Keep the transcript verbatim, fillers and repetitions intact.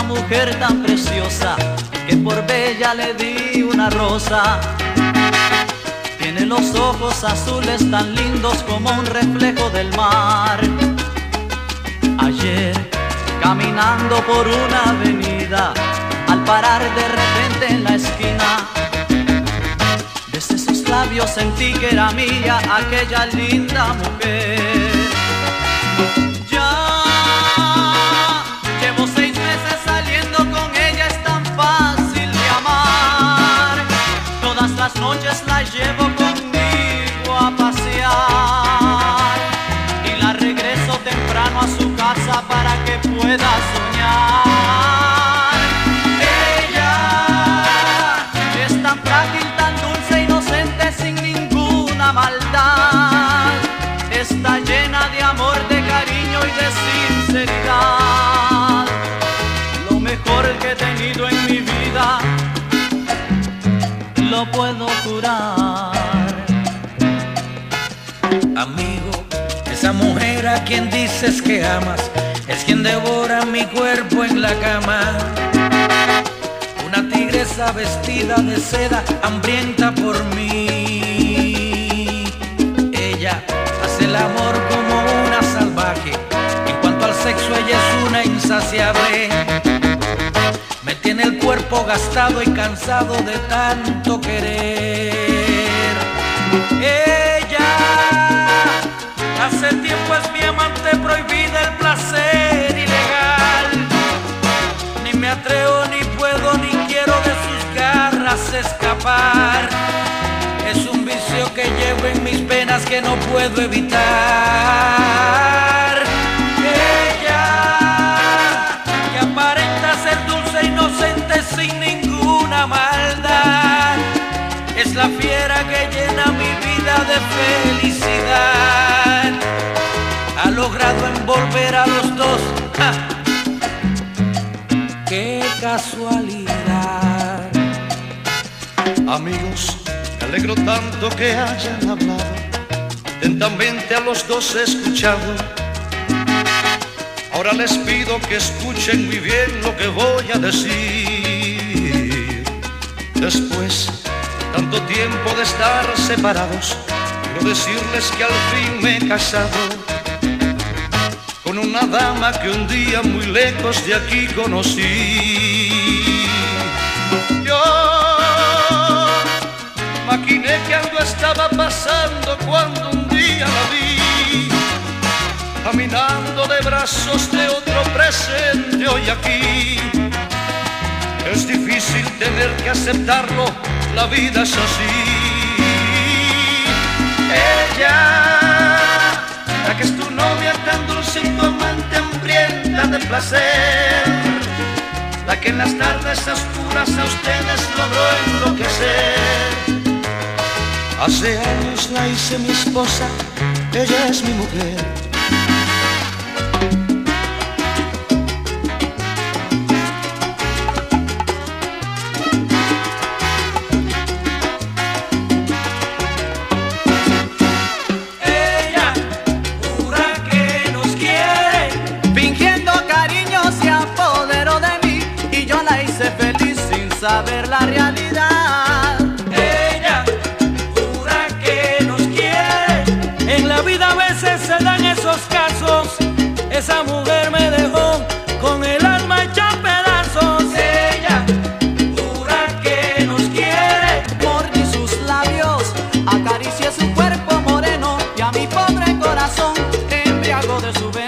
una mujer tan preciosa que por bella le di una rosa. Tiene los ojos azules tan lindos como un reflejo del mar. Ayer, caminando por una avenida, al parar de repente en la esquina, desde sus labios sentí que era mía aquella linda mujer. Ya llevo seis meses saliendo con ella, es tan fácil de amar. Todas las noches la llevo conmigo a pasear y la regreso temprano a su casa para que pueda soñar. Ella es tan frágil, tan dulce, inocente, sin ninguna maldad. Está llena de amor, de cariño y de sinceridad. Lo mejor que he tenido en mi vida, lo puedo jurar. Amigo, esa mujer a quien dices que amas es quien devora mi cuerpo en la cama. Una tigresa vestida de seda, hambrienta por mí. Ella hace el amor como una salvaje. En cuanto al sexo, ella es una insaciable. Me tiene el cuerpo gastado y cansado de tanto querer. Ella hace tiempo es mi amante prohibida, el placer ilegal. Ni me atrevo, ni puedo, ni quiero de sus garras escapar. Es un vicio que llevo en mis penas que no puedo evitar. Ella, que aparenta ser dulce, inocente, sin ninguna maldad, es la fiera que llena mi vida de felicidad. Ha logrado envolver a los dos. ¡Ja! ¡Qué casualidad! Amigos, me alegro tanto que hayan hablado. Atentamente a los dos he escuchado. Ahora les pido que escuchen muy bien lo que voy a decir. Después tanto tiempo de estar separados, quiero decirles que al fin me he casado con una dama que un día muy lejos de aquí conocí. Yo maquiné que algo estaba pasando cuando un día la vi, caminando de brazos de otro presente hoy aquí. Es difícil tener que aceptarlo, la vida es así. Ella, la que es tu novia tan dulce y tu amante hambrienta de placer, la que en las tardes oscuras a ustedes logró enloquecer. Hace años la hice mi esposa, ella es mi mujer. Saber la realidad. Ella jura que nos quiere. En la vida a veces se dan esos casos. Esa mujer me dejó con el alma hecha pedazos. Ella jura que nos quiere. Mordí sus labios, acaricié su cuerpo moreno y a mi pobre corazón embriagó de su beso.